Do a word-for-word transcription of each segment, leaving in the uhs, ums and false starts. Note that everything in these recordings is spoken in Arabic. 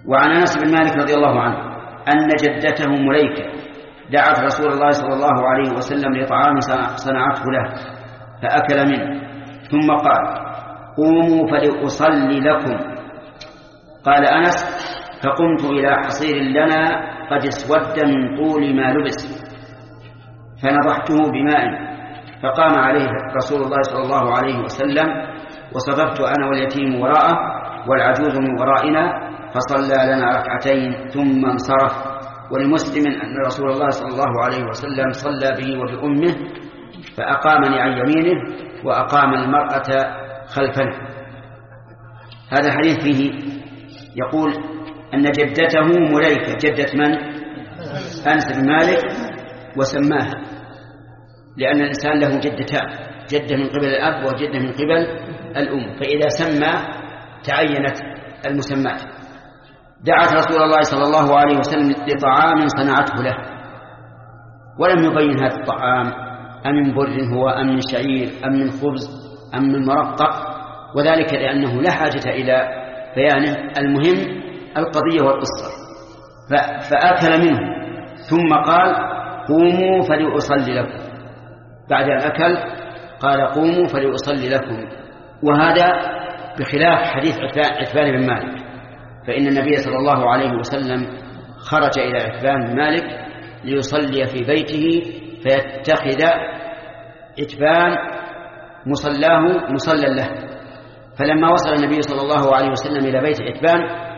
وعن أنس بن مالك رضي الله عنه أن جدته مليكة دعت رسول الله صلى الله عليه وسلم لطعام صنعته له فأكل منه ثم قال قوموا فلأصلي لكم. قال أنس فقمت إلى حصير لنا قد اسود من طول ما لبس فنضحته بماء فقام عليه رسول الله صلى الله عليه وسلم وصففت أنا واليتيم وراءه والعجوز من ورائنا فصلى لنا ركعتين ثم انصرف. ولمسلم أن رسول الله صلى الله عليه وسلم صلى به وبأمه فأقامني عن يمينه وأقام المرأة خلفنا. هذا الحديث فيه يقول أن جدته مليكة جدة من؟ أنس بن مالك وسماها لأن الإنسان له جدتان جدة من قبل الأب وجدة من قبل الأم فإذا سمى تعينت المسمات. دعت رسول الله صلى الله عليه وسلم لطعام صنعته له ولم يبين هذا الطعام أم من بر هو أم من شعير أم من خبز أم من مرقق وذلك لأنه لا حاجة إلى بيانه المهم القضية والقصة. فأكل منه ثم قال قوموا فلأصلي لكم. بعد أن أكل قال قوموا فلأصلي لكم. وهذا بخلاف حديث عتبان بن مالك فإن النبي صلى الله عليه وسلم خرج إلى عتبان بن مالك ليصلي في بيته فيتخذ عتبان مصلاه مصلى له. فلما وصل النبي صلى الله عليه وسلم إلى بيت عتبان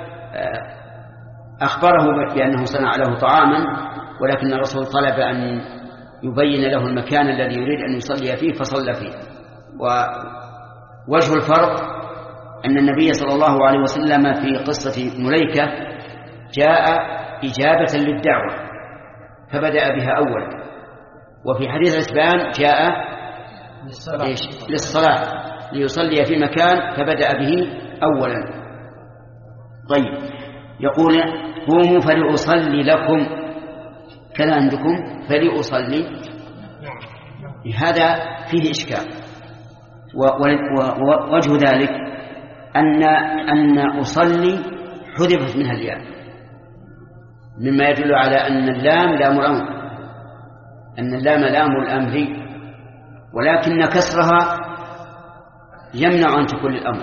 أخبره بأنه صنع له طعاما ولكن الرسول طلب أن يبين له المكان الذي يريد أن يصلي فيه فصلى فيه. ووجه الفرق أن النبي صلى الله عليه وسلم في قصة مليكة جاء إجابة للدعوة فبدأ بها أولا وفي حديث عتبان جاء للصلاة ليصلي في مكان فبدأ به أولا. طيب يقول قوموا فلأصلي لكم كذا عندكم فلأصلي هذا فيه إشكال ووجه ذلك أن أن أصلي حذفت منها الياء مما يدل على أن اللام لام الأمر أن اللام لام الأمر ولكن كسرها يمنع أن تكون الأمر.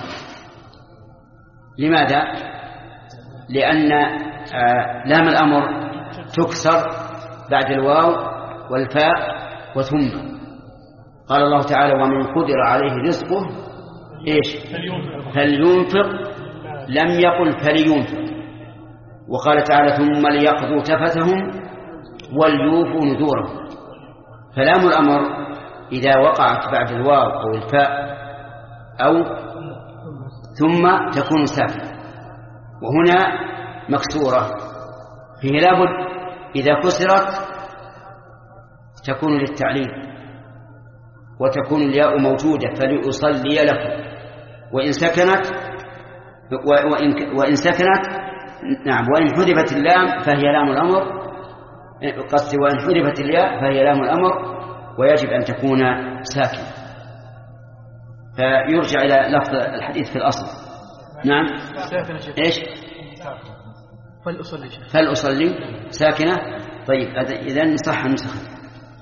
لماذا؟ لأن لام الأمر تكسر بعد الواو والفاء وثم. قال الله تعالى ومن قدر عليه رزقه إيش؟ فلينفق لم يقل فلينفق. وقال تعالى ثم ليقضوا تفثهم وليوفوا نذورهم. فلام الأمر إذا وقعت بعد الواو أو الفاء أو ثم تكون ساكنة وهنا مكسورة فيه لابد إذا كسرت تكون للتعليل وتكون الياء موجودة فلأصلي لكم. وإن سكنت وإن, وإن سكنت نعم وإن حذفت اللام فهي لام الأمر قصد وإن حذفت الياء فهي لام الأمر ويجب أن تكون ساكنة. فيرجع إلى لفظ الحديث في الأصل. نعم إيش فلأصلي فلأصلي ساكنة. طيب إذن صح نسخة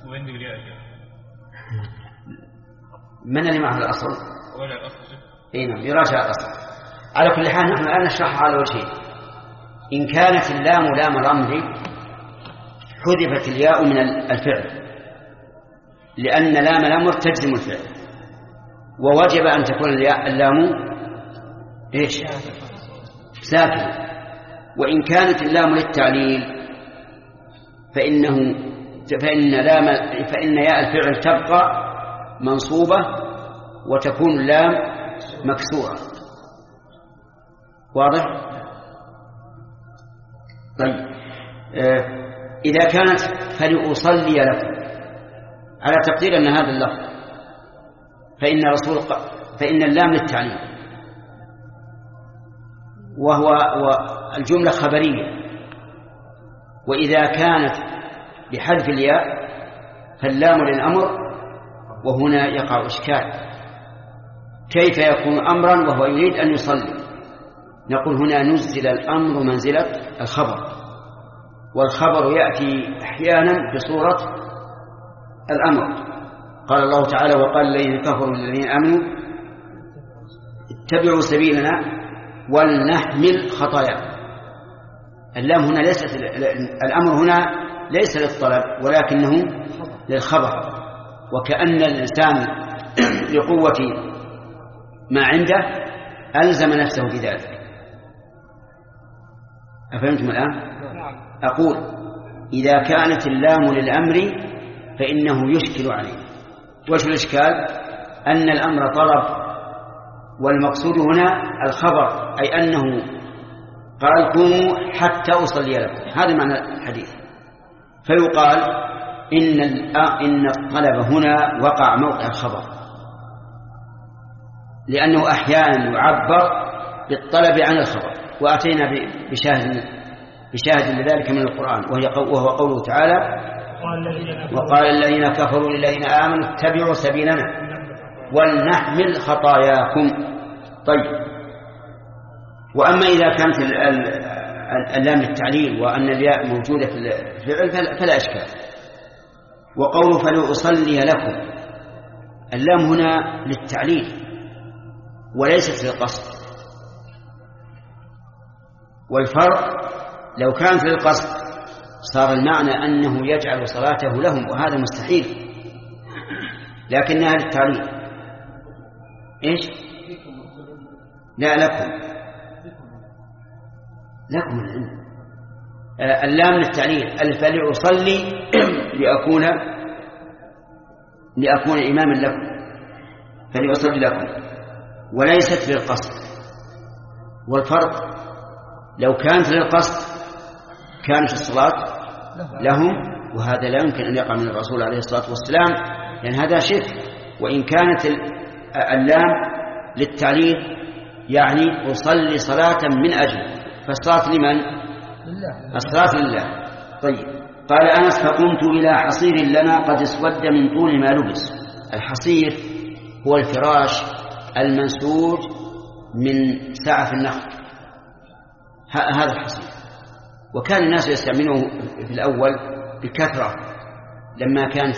من اللي معه الأصل ولا الأصل إيه نعم يراجع الأصل. على كل حال نحن الآن نشرح على وجهين. إن كانت اللام لام الأمر حذفت الياء من الفعل لأن لام الأمر تجزم الفعل ووجب أن تكون اللام إيش ساكنة. وإن كانت اللام للتعليل فإنه فإن لام فإن ياء الفعل تبقى منصوبة وتكون اللام مكسورة. واضح؟ طيب آه إذا كانت فلأصلي لكم على تقدير أن هذا اللفظ فإن رسول فإن اللام للتعليل وهو الجملة خبرية. وإذا كانت بحذف الياء فاللام للأمر وهنا يقع إشكال كيف يكون أمرا وهو يريد أن يصلي. نقول هنا نزل الأمر منزلة الخبر، والخبر يأتي أحيانا بصورة الأمر. قال الله تعالى: وقال الذين كفروا للذين آمنوا اتبعوا سبيلنا ولنحمل خطاياكم. اللام هنا ليست الأمر هنا ليس للطلب ولكنه للخبر، وكأن الإنسان لقوة ما عنده ألزم نفسه بذلك. أفهمتم الآن؟ أقول إذا كانت اللام للأمر فإنه يشكل عليه. وش الإشكال؟ أن الأمر طلب والمقصود هنا الخبر، أي أنه قال: قوموا حتى أصلي لكم. هذا معنى الحديث. فيقال إن إن الطلب هنا وقع موقع الخبر، لأنه أحيانا يعبر بالطلب عن الخبر. وأتينا بشاهد بشاهد لذلك من القرآن، وهو قوله تعالى: وقال الذين كفروا للذين آمنوا اتبعوا سبيلنا ولنحمل خطاياكم. طيب، وأما إذا كانت اللام للتعليل وأن الياء موجودة في الفعل فلا إشكال. وقوله فلأصلي لكم، اللام هنا للتعليل وليست للقصد. والفرق لو كانت للقصد صار المعنى أنه يجعل صلاته لهم، وهذا مستحيل، لكنها للتعليل. إيش؟ لا لكم لكم العلم. اللام للتعليل. فلأصلي لأكون لأكون إماما لكم، فلأصلي لكم، وليست للقصد. والفرق لو كانت للقصد كانت الصلاة لهم، وهذا لا يمكن أن يقع من الرسول عليه الصلاة والسلام، لأن هذا شرك. وإن كانت اللام للتعليل يعني أصلي صلاة من أجل، فالصلاة لمن؟ الصلاة لله. طيب، قال أنس: فقمت إلى حصير لنا قد اسود من طول ما لبس. الحصير هو الفراش المنسوج من سعف النخل، هذا الحصير. وكان الناس يستعملوه في الأول بكثرة لما كانت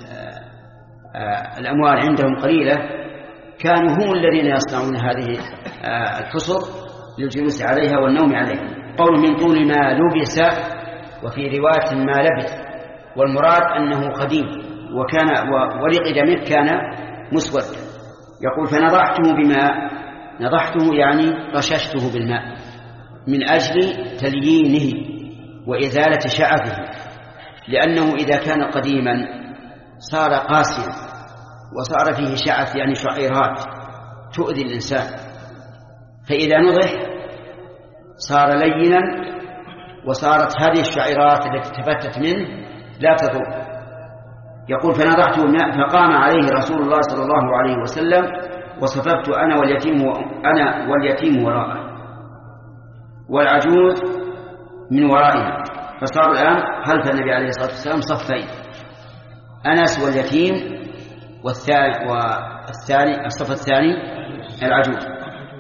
الأموال عندهم قليلة، كانوا هم الذين يصنعون هذه الحصر للجلوس عليها والنوم عليها. قول من طول ما لبس، وفي رواية ما لبث، والمراد أنه قديم وكان ورق دمه كان مسودا. يقول: فنضحته بماء، نضحته يعني رششته بالماء من أجل تليينه وإزالة شعثه، لأنه إذا كان قديما صار قاسيا وصار فيه شعث يعني شعيرات تؤذي الإنسان، فإذا نضح صار لينا وصارت هذه الشعيرات التي تفتت منه لا تضر. يقول: فنضحته الماء فقام عليه رسول الله صلى الله عليه وسلم وصففت أنا واليتيم أنا واليتيم وراءه والعجوز من ورائنا، فصار الآن خلف النبي عليه الصلاة والسلام صفين: أنس واليتيم، والثاني والثاني الصف الثاني العجوز.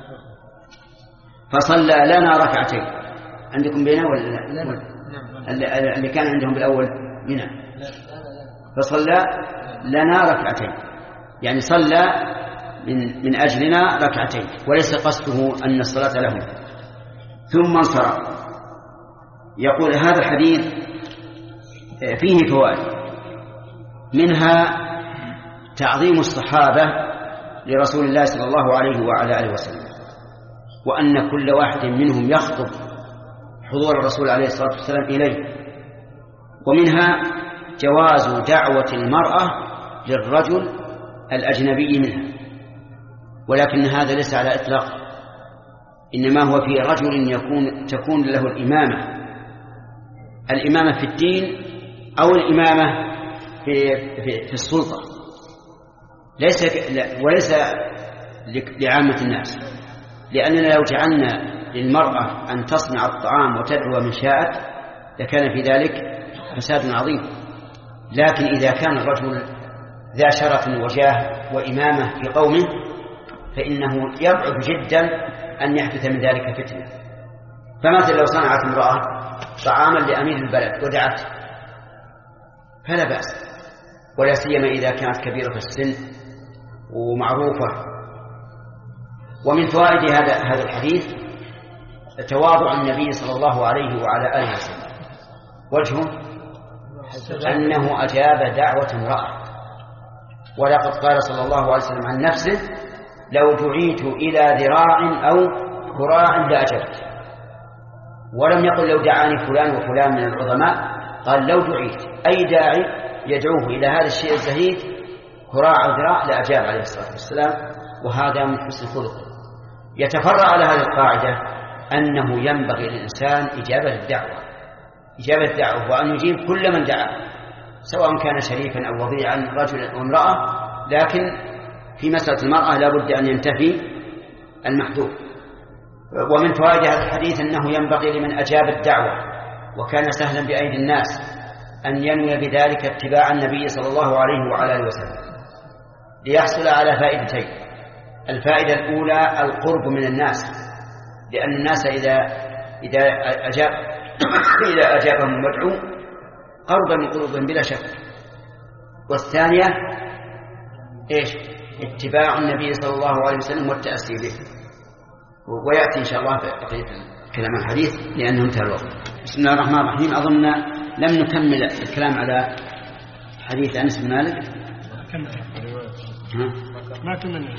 فصلى لنا ركعتين. عندكم بينه ولا لا؟ اللي كان عندهم بالأول بنا. فصلى لنا ركعتين، يعني صلى من, من أجلنا ركعتين، وليس قصده أن الصلاة لهم. ثم انصرف. يقول: هذا الحديث فيه فوائد، منها تعظيم الصحابة لرسول الله صلى الله عليه وعلى آله وسلم، وأن كل واحد منهم يخطب حضور الرسول عليه الصلاة والسلام إليه. ومنها جواز دعوة المرأة للرجل الأجنبي منها، ولكن هذا ليس على إطلاق، إنما هو في رجل يكون تكون له الإمامة الإمامة في الدين أو الإمامة في, في, في السلطة، ليس وليس لعامة الناس، لأننا لو جعلنا للمرأة أن تصنع الطعام وتدعو من شاءت لكان في ذلك فساد عظيم. لكن إذا كان الرجل ذا شرف وجاه وإمامة في قومه فإنه يبعد جدا أن يحدث من ذلك فتنة. فمثلا لو صنعت امرأة طعاما لأمير البلد ودعته فلا بأس، ولا سيما إذا كانت كبيرة في السن ومعروفة. ومن فوائد هذا هذا الحديث تواضع النبي صلى الله عليه وعلى آله وسلم، وجهه أنه أجاب دعوة امرأة، ولقد قال صلى الله عليه وسلم عن نفسه: لو دعيت إلى ذراع أو كراع لأجبت. ولم يقل لو دعاني فلان وفلان من العظماء، قال لو دعيت، أي داعي يدعوه إلى هذا الشيء الزهيد كراع أو ذراع لأجاب عليه الصلاة والسلام. وهذا من حسن خلقه. يتفرع على هذه القاعدة أنه ينبغي للإنسان إجابة الدعوة إجابة الدعوة وأن يجيب كل من دعا، سواء كان شريفا أو وضيعا، رجلا أو امرأة. لكن في مسألة المرأة لا بد أن ينتفي المحذور. ومن فوائد هذا الحديث أنه ينبغي لمن أجاب الدعوة وكان سهلا بأيدي الناس أن ينوي بذلك اتباع النبي صلى الله عليه وعلى آله وسلم، ليحصل على فائدتين. الفائدة الأولى القرب من الناس، لأن الناس إذا إذا أجاب إذا أجابهم المدعو قرب من قلوبهم بلا شك. والثانية إيش؟ اتباع النبي صلى الله عليه وسلم والتأسي به. ويأتي إن شاء الله في كلام الحديث لأنه انتهى الوقت. بسم الله الرحمن الرحيم. أظن لم نكمل الكلام على حديث أنس بن مالك. ما كملنا.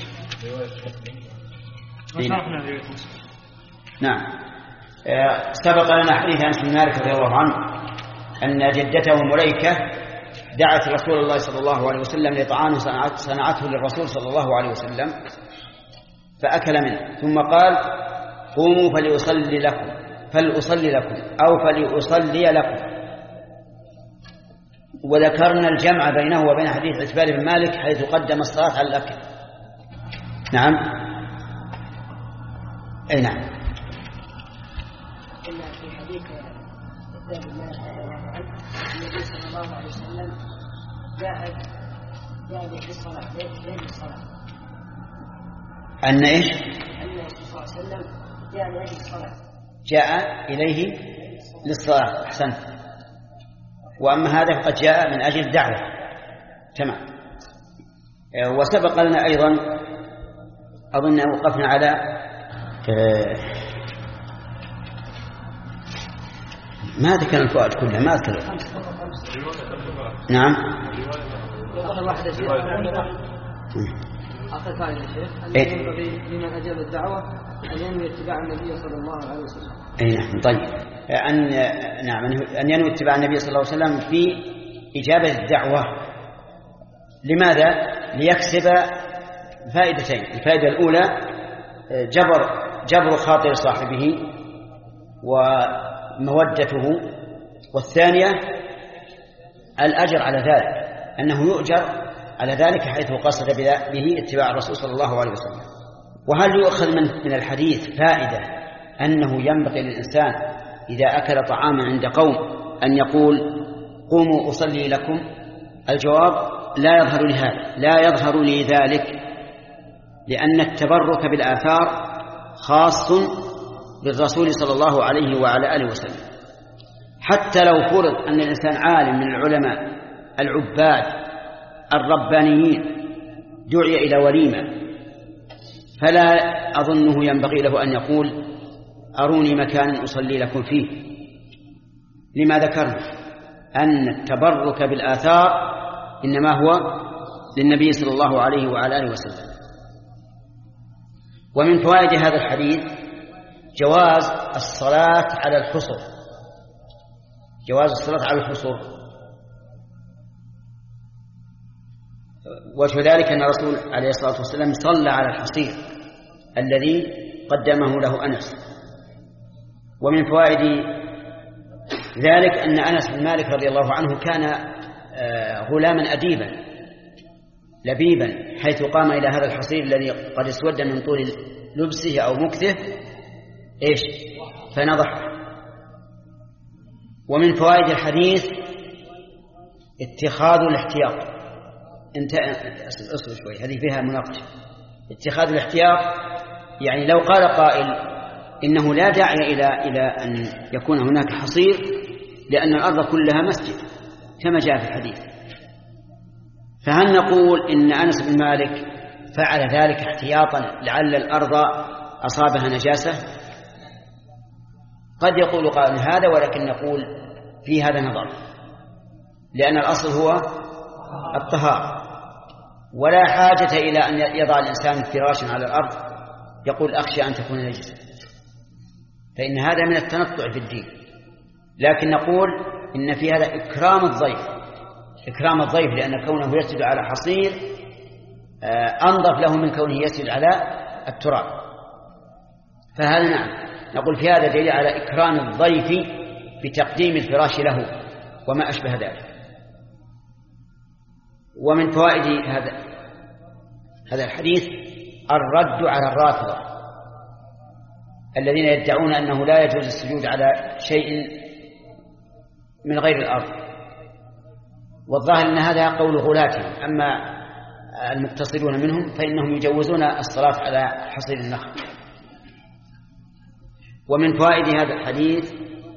نعم. سبق لنا حديث أنس بن مالك رضي الله عنه أن جدته مليكة دعت رسول الله صلى الله عليه وسلم لطعام صنعته للرسول صلى الله عليه وسلم فأكل منه، ثم قال: قوموا فليصلي لكم فلأصلي لكم أو فلأصلي لكم. وذكرنا الجمع بينه وبين حديث عتبان بن مالك حيث قدم الصلاة على الأكل. نعم. أي نعم. إن في حديث عتبان بن مالك رضي الله عنه النبي صلى الله عليه وسلم جاء جاء بالصلاة بين الصلاة. أن إيش؟ أن النبي صلى الله عليه وسلم جاء لأجل الصلاة. جاء إليه للصلاة. أحسنت. وأما هذا فقد جاء من أجل الدعوة. تمام. وسبق لنا أيضا أظن وقفنا على ما ذكر الفوائد كلها، ما أذكر. نعم. آخر فائدة يا شيخ أن ينبغي لمن أجاب الدعوة أن ينوي اتباع النبي صلى الله عليه وسلم. أي نعم. طيب. أن نعم أن ينوي اتباع النبي صلى الله عليه وسلم في إجابة الدعوة. لماذا؟ ليكسب فائدتين. الفائدة الأولى جبر جبر خاطر صاحبه ومودته، والثانية الأجر على ذلك، أنه يؤجر على ذلك حيث قصد به اتباع الرسول صلى الله عليه وسلم. وهل يؤخذ من من الحديث فائدة أنه ينبغي للإنسان إذا أكل طعاما عند قوم أن يقول: قوموا أصلي لكم؟ الجواب: لا يظهر لهذا لا يظهر لي ذلك، لأن التبرك بالآثار خاص بالرسول صلى الله عليه وعلى آله وسلم. حتى لو فرض أن الإنسان عالم من العلماء العباد الربانيين دعي إلى وليمة، فلا أظنه ينبغي له أن يقول: أروني مكانا أصلي لكم فيه. لما ذكرنا أن التبرك بالآثار إنما هو للنبي صلى الله عليه وعلى آله وسلم. ومن فوائد هذا الحديث جواز الصلاة على الحصر جواز الصلاة على الحصر وجه ذلك أن الرسول عليه الصلاة والسلام صلى على الحصير الذي قدمه له أنس. ومن فوائد ذلك أن أنس بن مالك رضي الله عنه كان غلاما أديبا لبيبا، حيث قام إلى هذا الحصير الذي قد اسود من طول لبسه أو مكثه إيش فنضح. ومن فوائد الحديث اتخاذ الاحتياط. انت اصبر شوي، هذه فيها مناقشة. اتخاذ الاحتياط يعني لو قال قائل إنه لا داعي إلى إلى أن يكون هناك حصير لأن الأرض كلها مسجد كما جاء في الحديث، فهل نقول إن أنس بن مالك فعل ذلك احتياطا لعل الأرض أصابها نجاسة؟ قد يقول قائل هذا، ولكن نقول في هذا نظر، لأن الأصل هو الطهارة، ولا حاجة إلى أن يضع الإنسان فراشا على الأرض يقول أخشى أن تكون نجسة، فإن هذا من التنطع في الدين. لكن نقول إن في هذا إكرام الضيف، إكرام الضيف لأن كونه يسجد على حصير أنظف له من كونه يسجد على التراب، فهذا نعم نقول في هذا دليل على إكرام الضيف بتقديم الفراش له وما أشبه ذلك. ومن فوائد هذا هذا الحديث الرد على الرافضة الذين يدعون أنه لا يجوز السجود على شيء من غير الأرض، والظاهر أن هذا قول غلاتهم، أما المقتصدون منهم فإنهم يجوزون الصلاة على حصير النخل. ومن فوائد هذا الحديث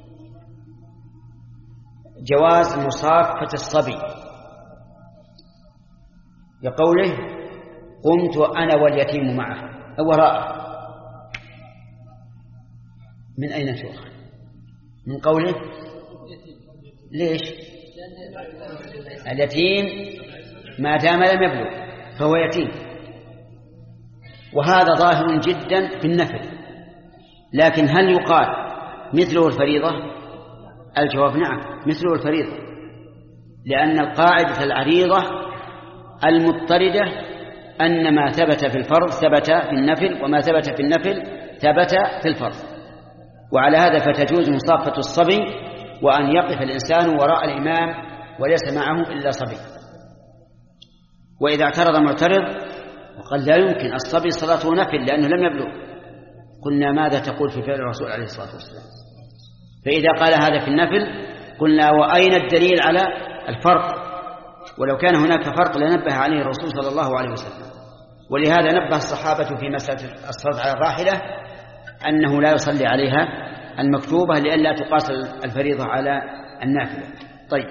جواز مصافة الصبي، لقوله قمت أنا واليتيم معه وراءه. من أين تؤخذ؟ من قوله ليش؟ اليتيم ما دام لم يبلغ فهو يتيم، وهذا ظاهر جدا في النفل، لكن هل يقال مثله الفريضة؟ الجواب نعم مثله الفريضة، لأن القاعدة العريضة المضطردة أن ما ثبت في الفرض ثبت في النفل، وما ثبت في النفل ثبت في الفرض. وعلى هذا فتجوز مصافة الصبي، وأن يقف الإنسان وراء الإمام وليس معه إلا صبي. وإذا اعترض معترض وقال لا يمكن الصبي صلاته نفل لأنه لم يبلغ، قلنا ماذا تقول في فعل الرسول عليه الصلاة والسلام؟ فإذا قال هذا في النفل قلنا وأين الدليل على الفرق؟ ولو كان هناك فرق لنبه عليه الرسول صلى الله عليه وسلم. ولهذا نبه الصحابة في مسألة الصلاة على الراحلة أنه لا يصلي عليها المكتوبة لئلا تقاس الفريضة على النافلة. طيب،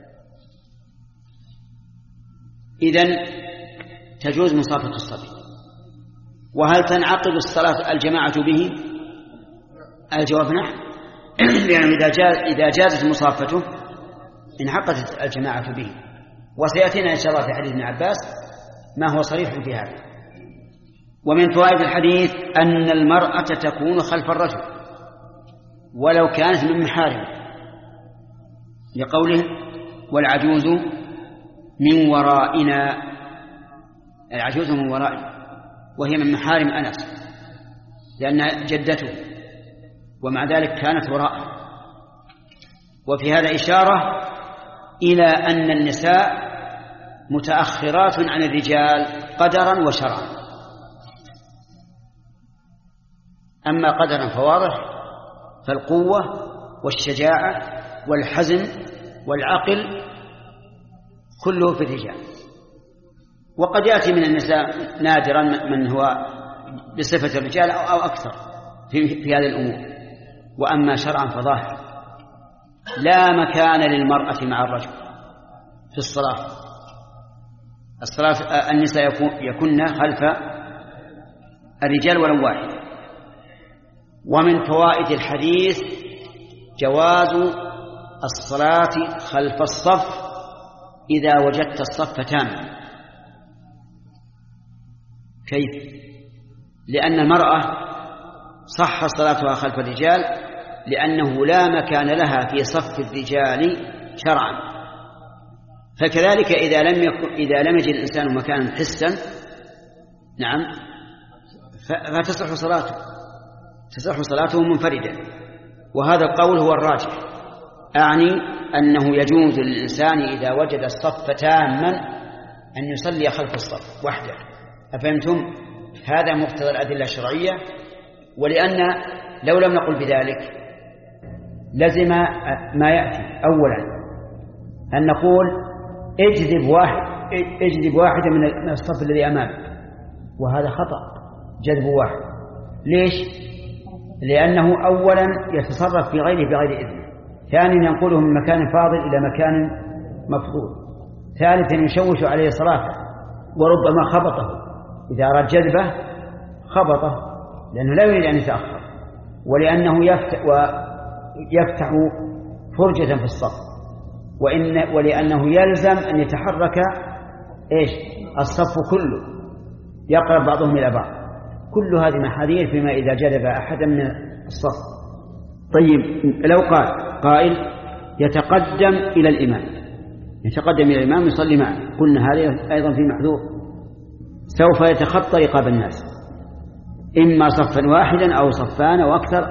إذن تجوز مصافة الصبي. وهل تنعقد الصلاة الجماعة به؟ الجواب نعم، لأنه إذا جاز إذا جازت مصافته انعقدت الجماعة به، وسيأتينا إن شاء الله في حديث ابن عباس ما هو صريح في هذا. ومن فوائد الحديث أن المرأة تكون خلف الرجل ولو كانت من محارم، لقوله والعجوز من ورائنا، العجوز من ورائنا، وهي من محارم أنس لأن جدته، ومع ذلك كانت وراءه. وفي هذا إشارة إلى أن النساء متأخرات عن الرجال قدرا وشرعا. أما قدرا فواضح، فالقوة والشجاعة والحزم والعقل كله في الرجال، وقد يأتي من النساء نادرا من هو بصفة الرجال أو أكثر في, في هذه الأمور. وأما شرعا فظاهر لا مكان للمرأة مع الرجل في الصلاة. الصلاة النساء يكون خلف الرجال ولو واحد. ومن فوائد الحديث جواز الصلاة خلف الصف إذا وجدت الصف تاما. كيف؟ لأن المرأة صح صلاتها خلف الرجال لأنه لا مكان لها في صف الرجال شرعا. فكذلك إذا لم يكن إذا لم يجد الإنسان مكانا حسا نعم فتصح صلاته تصح صلاته منفردا. وهذا القول هو الراجح، أعني أنه يجوز للإنسان إذا وجد الصف تاما أن يصلي خلف الصف وحده. أفهمتم؟ هذا مقتضى الأدلة الشرعية. ولأن لو لم نقل بذلك لزم ما يأتي أولا أن نقول اجذب واحد اجذب واحدة من الصف الذي أمامك، وهذا خطأ جذب واحد، ليش؟ لأنه أولا يتصرف في غيره بغير إذنه، ثانيا ينقله من مكان فاضل إلى مكان مفضول، ثالثا يشوش عليه صلاته وربما خبطه، إذا أراد جذبه خبطه لأنه لا يريد أن يتأخر، ولأنه يفتح, ويفتح فرجة في الصف، وإن ولأنه يلزم أن يتحرك إيش الصف كله، يقرب بعضهم إلى بعض. كل هذه محاذير فيما إذا جذب أحدا من الصف. طيب لو قال قائل يتقدم إلى الإمام يتقدم إلى الإمام يصلي معه، قلنا هذا أيضا في محذور، سوف يتخطى رقاب الناس، إما صفا واحدا أو صفان أو أكثر،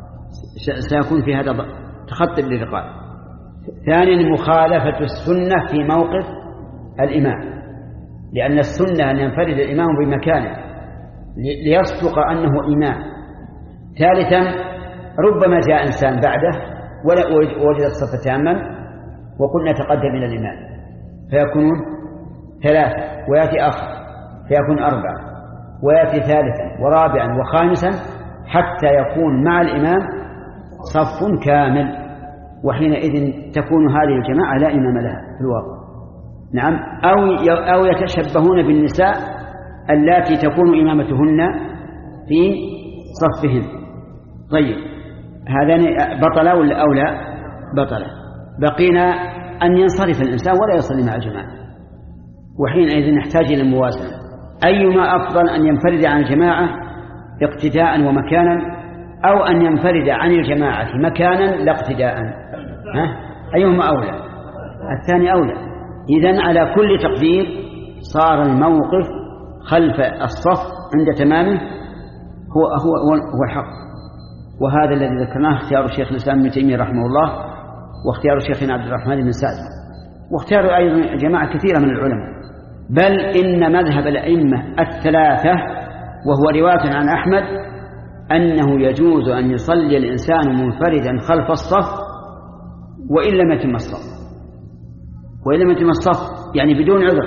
سيكون في هذا تخطي للرقاب. ثانيا مخالفة السنة في موقف الإمام، لأن السنة أن ينفرد الإمام بمكانه ليصدق أنه إمام. ثالثا ربما جاء إنسان بعده ولا وجد الصف تاما وقلنا تقدم إلى الإمام، فيكونون ثلاثة، ويأتي آخر فيكون أربعة، ويأتي ثالثا ورابعا وخامسا، حتى يكون مع الإمام صف كامل، وحينئذ تكون هذه الجماعة لا إمام لها في الواقع. نعم. أو أو يتشبهون بالنساء اللاتي تكون إمامتهن في صفهم. طيب هذا بطل ولا أو لا؟ بطل. بقينا أن ينصرف الإنسان ولا يصلي مع الجماعة، وحينئذ نحتاج إلى الموازنة، أيما أفضل أن ينفرد عن الجماعة اقتداء ومكانا، أو أن ينفرد عن الجماعة مكانا لا اقتداء؟ ها؟ أيهما أولى؟ الثاني أولى. إذن على كل تقدير صار الموقف خلف الصف عند تمامه هو هو هو الحق. وهذا الذي ذكرناه اختيار الشيخ الإسلام ابن تيمية رحمه الله، واختيار شيخنا عبد الرحمن بن سعد، واختيار أيضا جماعة كثيرة من العلماء. بل إن مذهب الأئمة الثلاثة وهو رواية عن أحمد أنه يجوز أن يصلي الإنسان منفردا خلف الصف وإن لم يتم الصف، وإن لم يتم الصف يعني بدون عذر،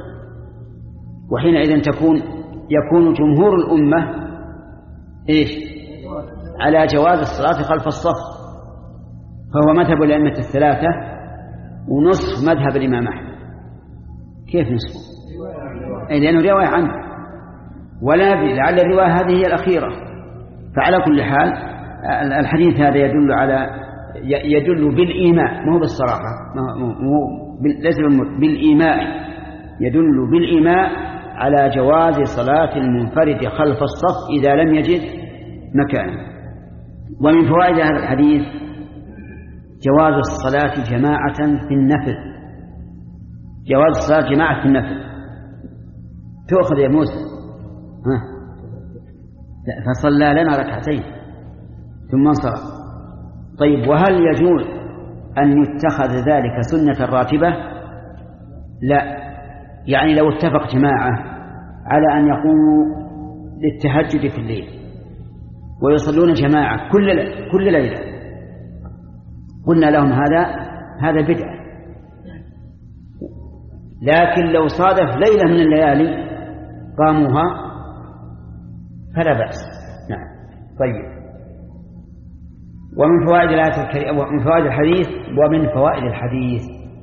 وحينئذ تكون يكون جمهور الأمة إيش على جواز الصلاة خلف الصف، فهو مذهب الأئمة الثلاثة ونصف مذهب الإمام أحمد. كيف نصف؟ أي لأنه رواية عنه، ولا لعل الرواية هذه هي الأخيرة. فعلى كل حال الحديث هذا يدل على يدل بالإيماء، مو بالصراحة، مو ليس بالإيماء، يدل بالإيماء على جواز صلاة المنفرد خلف الصف إذا لم يجد مكانا. ومن فوائد هذا الحديث جواز الصلاة جماعة في النفل، جواز الصلاة جماعة في النفل. تأخذ يا موسى ها فصلى لنا ركعتين ثم انصرف. طيب وهل يجوز أن يتخذ ذلك سنة راتبة؟ لا، يعني لو اتفق جماعة على أن يقوموا للتهجد في الليل ويصلون جماعة كل كل ليلة، قلنا لهم هذا هذا بدعة. لكن لو صادف ليلة من الليالي قاموها فلا بأس. نعم. طيب ومن فوائد الآية الكريمة ومن فوائد الحديث ومن فوائد الحديث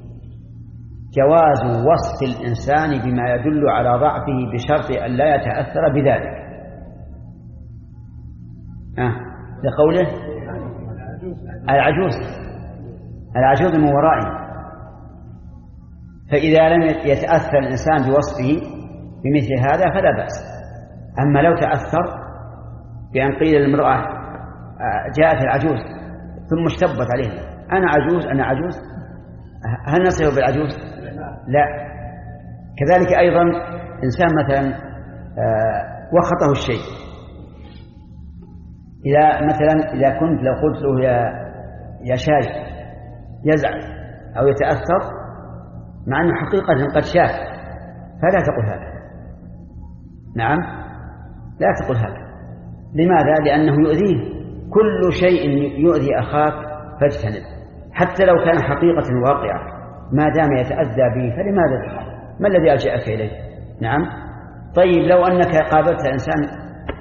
جواز وصف الإنسان بما يدل على ضعفه بشرط أن لا يتأثر بذلك. آه. لقوله العجوز العجوز من ورائه، فإذا لم يتأثر الإنسان بوصفه بمثل هذا فلا بأس. أما لو تأثر بأن قيل للمرأة جاءت العجوز ثم اشتبت عليه أنا عجوز أنا عجوز، هل نصف بالعجوز؟ لا. كذلك أيضا إنسان مثلا وخطه الشيء، إذا مثلا إذا كنت لو قلت له يا يا شاي يزعل أو يتأثر مع أنه حقيقة قد شاف، فلا تقل هذا. نعم لا تقل هذا. لماذا؟ لأنه يؤذيه. كل شيء يؤذي أخاك فاجتنب، حتى لو كان حقيقة واقعة، ما دام يتأذى به فلماذا؟ ما الذي ألجأك إليه؟ نعم. طيب لو أنك قابلت إنسان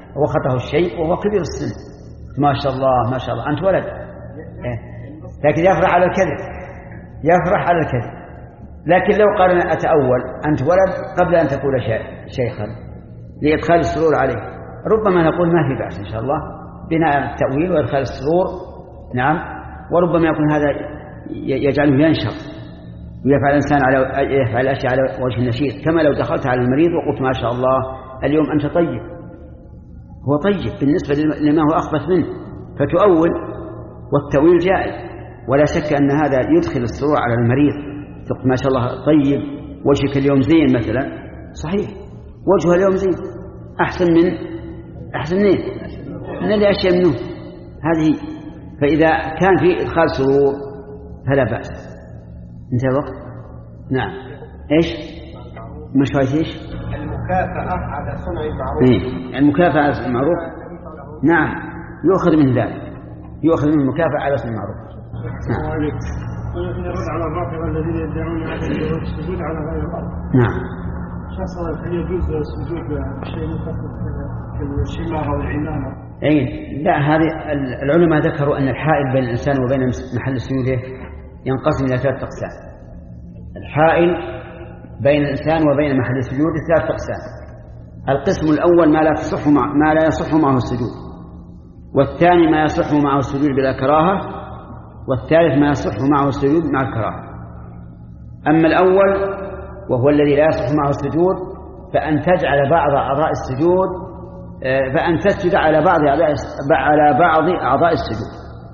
وخطه الشيء وهو كبير السن، ما شاء الله ما شاء الله أنت ولد، لكن يفرح على الكذب، يفرح على الكذب. لكن لو قال أنا أتأول أنت ولد قبل أن تقول شيخا لإدخال السرور عليه، ربما نقول ما في بأس إن شاء الله بناء التأويل وإدخال السرور، نعم. وربما يكون هذا يجعله ينشط ويفعل الإنسان على يفعل الأشياء على وجه النشيط، كما لو دخلت على المريض وقلت ما شاء الله اليوم أنت طيب، هو طيب بالنسبة لما هو أخبث منه، فتؤول، والتأويل جائز، ولا شك أن هذا يدخل السرور على المريض. تقول ما شاء الله طيب وجهك اليوم زين مثلا، صحيح وجهه اليوم زين أحسن من أحسن منه من اللي أشياء منه هذه. فإذا كان في إدخال سرور فلا بأس. انتهى الوقت. نعم. إيش مش عايز إيش المكافأة على صنع المعروف. إيه؟ المكافأة على صنع المعروف، نعم يؤخذ من ذلك، يؤخذ من المكافأة على صنع المعروف. نعم. يرد على الرافضة الذين يدعون أن السجود على غير الأرض. نعم. شخص هل يجوز السجود شيء مخصص كالشمارة والعمامة؟ أي لا، هذه العلماء ذكروا أن الحائل بين الإنسان وبين محل سجوده ينقسم إلى ثلاث أقسام. الحائل بين الإنسان وبين محل سجوده ثلاث أقسام. القسم الأول ما لا تصح مع ما لا يصح معه السجود، والثاني ما يصح معه السجود بلا كراهة، والثالث ما يصح معه السجود مع الكراهة. أما الأول وهو الذي لا يصح معه السجود فأن تجعل بعض أعضاء السجود فأن تسجد على بعض أعضاء على بعض أعضاء السجود.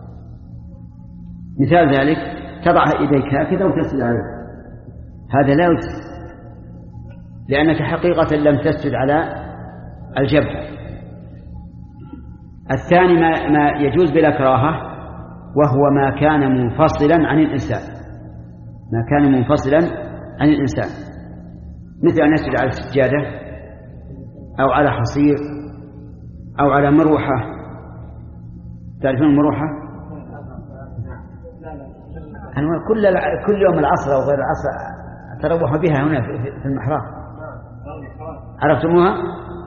مثال ذلك تضع يديك هكذا وتسجد عليه، هذا لا يجوز لأنك حقيقة لم تسجد على الجبهة. الثاني ما, ما يجوز بلا كراهة وهو ما كان منفصلا عن الإنسان، ما كان منفصلا عن الإنسان، مثل أن يسجد على السجادة أو على حصير أو على مروحة. تعرفون المروحة؟ كل كل يوم العصر أو غير العصر تروح بها هنا في المحراب، عرفتموها؟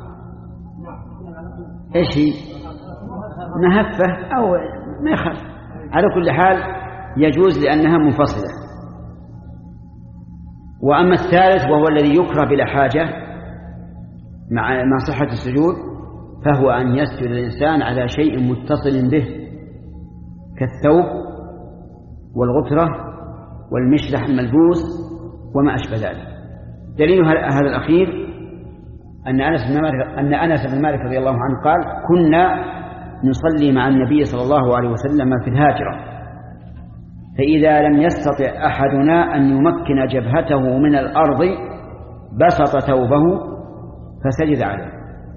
إيش هي؟ مهفة أو ما يخالف، على كل حال يجوز لأنها منفصلة. وأما الثالث وهو الذي يكره بلا حاجة مع مع صحة السجود فهو أن يسجد الإنسان على شيء متصل به كالثوب والغترة والمشلح الملبوس وما أشبه ذلك. دليل هذا الأخير أن أنس بن مالك أن أنس بن مالك رضي الله عنه قال: كنا نصلي مع النبي صلى الله عليه وسلم في الهاجرة، فإذا لم يستطع أحدنا أن يمكن جبهته من الأرض بسط ثوبه فسجد عليه.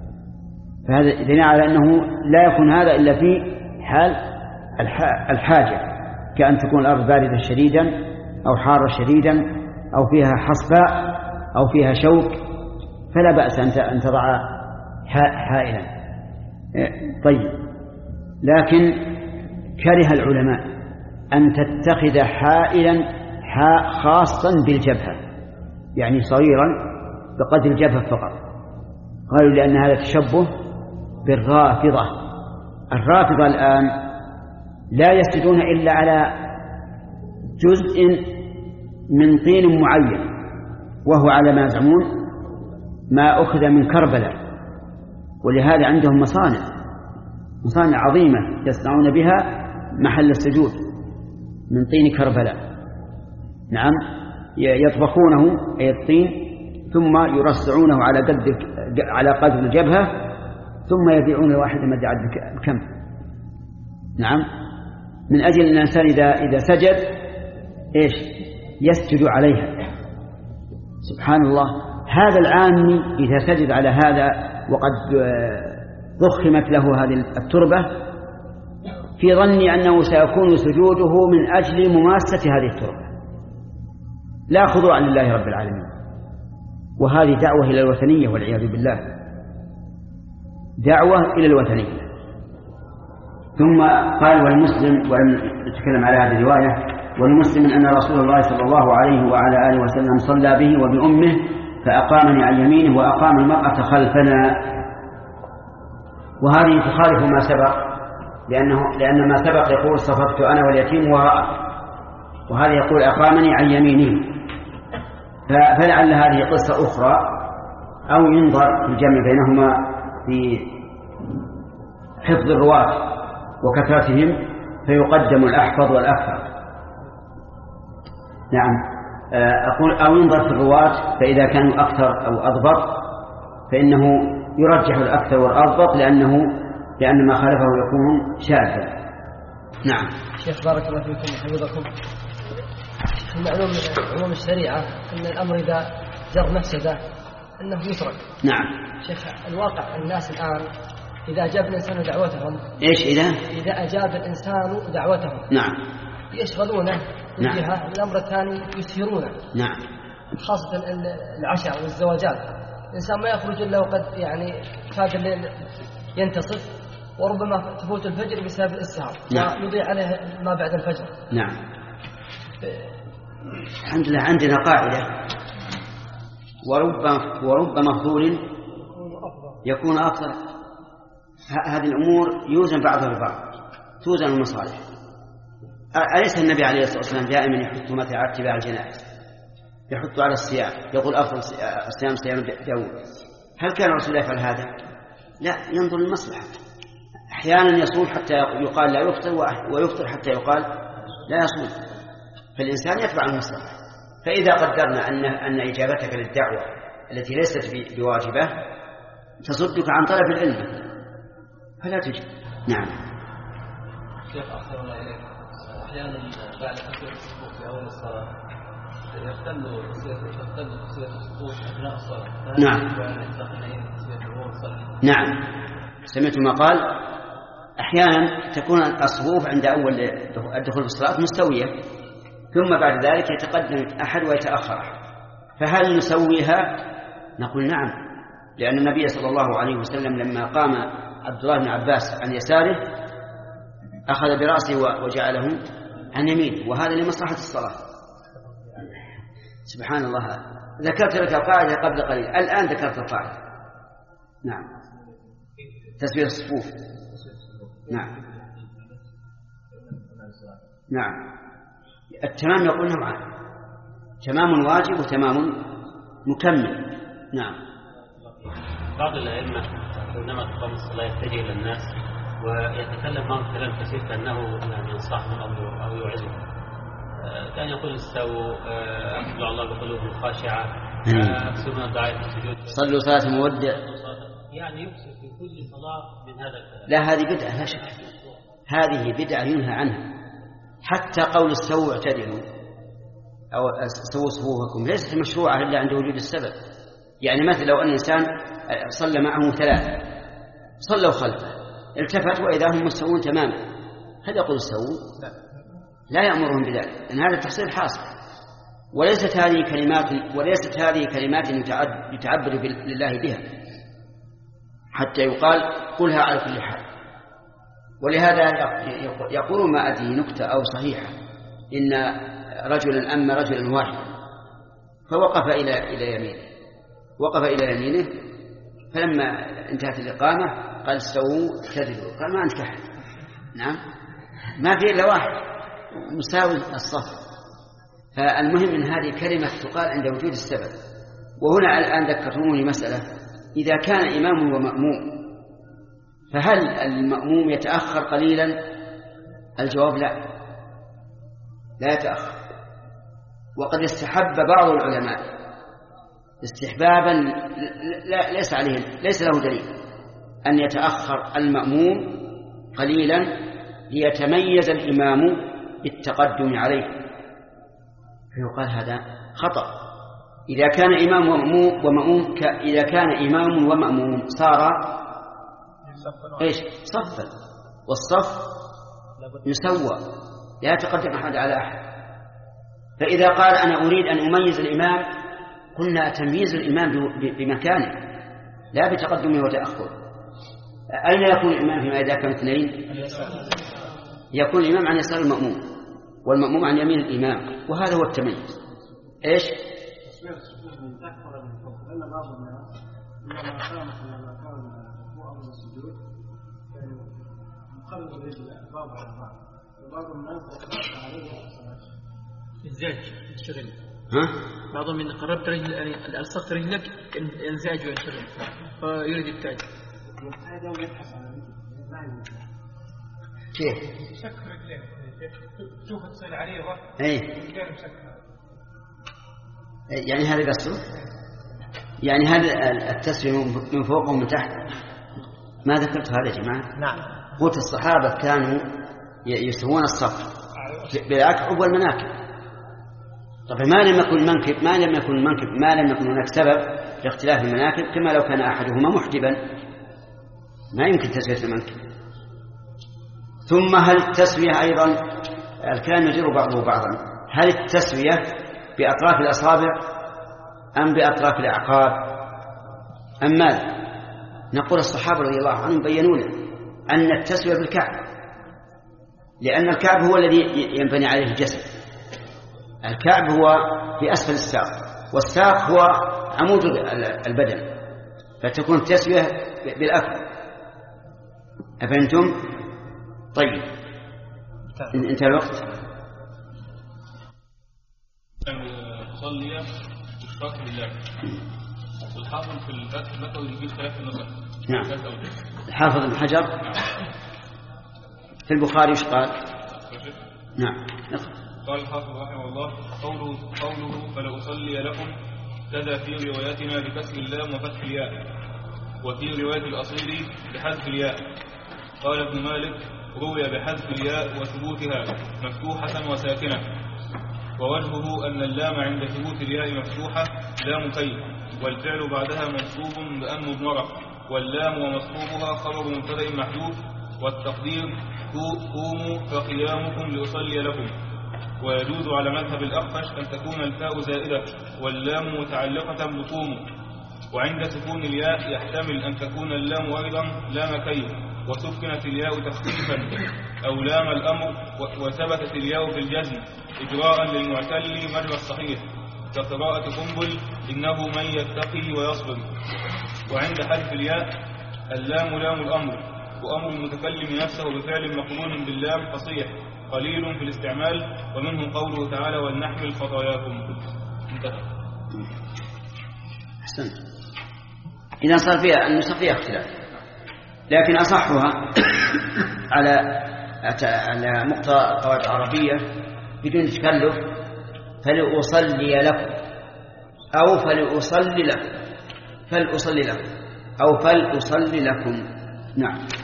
فهذا دليل على أنه لا يكون هذا إلا في حال الحاجة، كأن تكون الأرض باردة شديدا أو حارة شديدا أو فيها حصباء أو فيها شوك، فلا بأس أن تضع حائلا. طيب، لكن كره العلماء أن تتخذ حائلا خاصا بالجبهة، يعني صغيرا بقدر الجبهة فقط. قالوا لأن هذا تشبه بالرافضة. الرافضة الآن لا يسجدون إلا على جزء من طين معين، وهو على ما يزعمون ما أخذ من كربلاء، ولهذا عندهم مصانع مصانع عظيمة يصنعون بها محل السجود من طين كربلاء. نعم، يطبخونه أي الطين ثم يرصعونه على قدر على قدر الجبهة ثم يبيعون الواحد مدعى بكم. نعم، من أجل أن الإنسان إذا إذا سجد إيش يسجد عليها. سبحان الله، هذا العامي إذا سجد على هذا وقد ضخمت له هذه التربة في ظني أنه سيكون سجوده من أجل مماسة هذه التربة، لا خضوعا لله رب العالمين. وهذه دعوة إلى الوثنية والعياذ بالله، دعوة إلى الوثنية. ثم قال: والمسلم، ولم نتكلم على هذه الرواية، والمسلم أن رسول الله صلى الله عليه وعلى آله وسلم صلى به وبأمه فأقامني عن يمينه وأقام المرأة خلفنا. وهذه تخالف ما سبق، لأنه لأن ما سبق يقول صفقت أنا واليتيم وراء، وهذا يقول أقامني عن يمينه، فلعل هذه قصة أخرى، أو ينظر في الجمع بينهما في حفظ الرواة وكثرتهم فيقدم الأحفظ والأكثر. نعم، أقول أو ينظر في الرواة فإذا كانوا أكثر أو أضبط فإنه يرجح الأكثر والأضبط، لأنه لأن ما خالفه يكون شاذا. نعم. شيخ بارك الله فيكم وحفظكم. المعلوم من عموم الشريعة أن الأمر إذا جر مفسدة أنه يترك. نعم. شيخ الواقع الناس الآن إذا أجاب الإنسان دعوتهم، إيش إذا؟ إذا أجاب الإنسان دعوتهم. نعم. يشغلونه من نعم. جهة، الأمر الثاني يسهرونه. نعم. خاصة العشاء والزواجات، الإنسان ما يخرج إلا وقد يعني كاد الليل ينتصف، وربما تفوت الفجر بسبب السهر. نعم. ويضيع عليه ما بعد الفجر. نعم. الحمد لله عندنا قاعدة: ورب ورب مفضول يكون أفضل. هذه الأمور يوزن بعضها ببعض، توزن المصالح. أليس النبي عليه الصلاة والسلام دائما يحث مثل على اتباع الجنائز، يحث على الصيام، يقول أفضل الصيام صيام داود؟ هل كان الرسول يفعل هذا؟ لا، ينظر للمصلحة. أحيانا يصوم حتى يقال لا يفطر، ويفطر حتى يقال لا يصوم، فالإنسان يتبع المصلحة. فإذا قدرنا أن أن إجابتك للدعوة التي ليست بواجبة تصدك عن طلب العلم فلا تجب. نعم. شيخ أحسن الله إليك، أحيانا بعد تكبيرة الصفوف في أول الصلاة يختل تسوية الصفوف أثناء الصلاة. نعم. نعم، سمعت ما قال. أحيانا تكون الصفوف عند أول الدخول في الصلاة مستوية، ثم بعد ذلك يتقدم أحد ويتأخر، فهل نسويها؟ نقول نعم، لأن النبي صلى الله عليه وسلم لما قام عبد الله بن عباس عن يساره أخذ برأسه وجعله عن يمينه، وهذا لمصلحة الصلاة. سبحان الله. ذكرت لك القاعدة قبل قليل، الآن ذكرت القاعدة. نعم. تسوية الصفوف. نعم. نعم. التمام يقول نوعان: تمام واجب وتمام مكمل. نعم. بعض الأئمة حينما تقام الصلاة يتجه إلى الناس ويتكلم معهم كلام كثير كأنه ينصحهم أو أو يوعظهم. كان يقول استووا، أخذوا الله بقلوب خاشعة، أكثروا من الدعاء في السجود، صلوا صلاة مودع، يعني يكثر في كل صلاة من هذا الكلام. لا، هذه بدعة لا شك، هذه بدعة ينهى عنها. حتى قول استووا اعتدلوا أو استووا صفوفكم ليست مشروعة إلا عند وجود السبب. يعني مثل لو أن إنسان صلى معه ثلاثة صلوا خلفه، التفت وإذا هم مستوون تماما، هل يقول استووا؟ لا يأمرهم بذلك، لأن هذا التحصيل حاصل. وليست هذه كلمات وليست هذه كلمات يتعبر لله بها حتى يقال قلها على كل حال. ولهذا يقول ما أدري نكتة أو صحيحة: إن رجلا أما رجلا واحدا فوقف إلى إلى يمينه وقف إلى يمينه فلما انتهت الإقامة قال استووا اعتدلوا، قال ما أنت كحل. نعم، ما في إلا واحد مساوي الصف. فالمهم أن هذه كلمة تقال عند وجود السبب. وهنا الآن ذكرتموني مسألة: إذا كان إمام ومأموم فهل المأموم يتأخر قليلا؟ الجواب لا، لا يتأخر. وقد استحب بعض العلماء استحبابا لا ليس عليه ليس له دليل أن يتأخر المأموم قليلا ليتميز الإمام بالتقدم عليه، فيقال هذا خطأ. إذا كان إمام ومأموم, ومأموم ك... إذا كان إمام ومأموم صار إيش؟ صفا، والصف يسوى لا يتقدم أحد على أحد. فإذا قال أنا أريد أن أميز الإمام قلنا تمييز الإمام بمكانه لا بتقدمه وتأخره. أين يكون الإمام فيما إذا كان اثنين؟ يكون الإمام عن يسار المأموم والمأموم عن يمين الإمام، وهذا هو التمييز. إيش؟ خلق الرجل بعض على بعض وبعض الناس يتبع عليه إنزاج ينشغل. ها؟ بعضهم من قربت رجل ألصقت رجلك ينزعج وينشغل فيريد التاج. هذا ويبحث عن الرجل. كيف؟ مسكر رجلين تشوف تصير عريضة. إيه. رجلين مسكر. يعني هذا قصده؟ يعني هذا التسوية من فوق ومن تحت. ما ذكرت هذا يا جماعة؟ نعم. قلت الصحابة كانوا يسوون الصف بالأكعب والمناكب. طبعا ما لم يكن المنكب ما لم يكن المنكب ما لم يكن هناك سبب لاختلاف المناكب، كما لو كان أحدهما محجبا ما يمكن تسوية المنكب. ثم هل التسوية أيضا الكلام يجر بعضه بعضا، هل التسوية بأطراف الأصابع أم بأطراف الأعقاب أم ماذا؟ نقول الصحابة رضي الله عنهم بيّنون أن التسوية بالكعب، لأن الكعب هو الذي ينبني عليه الجسد. الكعب هو في أسفل الساق، والساق هو عمود البدن، فتكون التسوية بالأكل. أفهمتم؟ طيب انتهى الوقت. صلي واشترك بالله. والحافظ في الفتح متى يجيب خلاف النظر. نعم. الحافظ ابن حجر في البخاري ايش قال؟ نعم. قال الحافظ رحمه الله قوله قوله فلا أصلي لكم كذا في رواياتنا بكسر اللام وفتح الياء، وفي رواية الأصيل بحذف الياء. قال ابن مالك روي بحذف الياء وثبوتها مفتوحة وساكنة، ووجهه أن اللام عند ثبوت الياء مفتوحة لام كي، والفعل بعدها منصوب بأن مضمرة، واللام ومصحوبها خبر مبتدأ محذوف، والتقدير قوموا فقيامكم لأصلي لكم. ويجوز على مذهب الأخفش أن تكون الفاء زائدة واللام متعلقة بقوموا، وعند سكون الياء يحتمل أن تكون اللام أيضا لام كي وسكنت الياء تخفيفا، أو لام الأمر وثبتت الياء في الجزم إجراء للمعتل مجرى الصحيح كقراءة قنبل إنه من يتقي ويصبر. وعند حذف الياء اللام لام الأمر، وأمر المتكلم نفسه بفعل مقرون باللام فصيح قليل في الاستعمال، ومنه قوله تعالى ولنحمل خطاياكم. انتهى. أحسنت. إذا صار فيها النسخ فيها اختلاف، لكن أصحها على على مقتضى القواعد العربية بدون تكلف فلأصلي لكم أو فلأصلي لكم فلأصلي لكم أو فلأصلي لكم. نعم.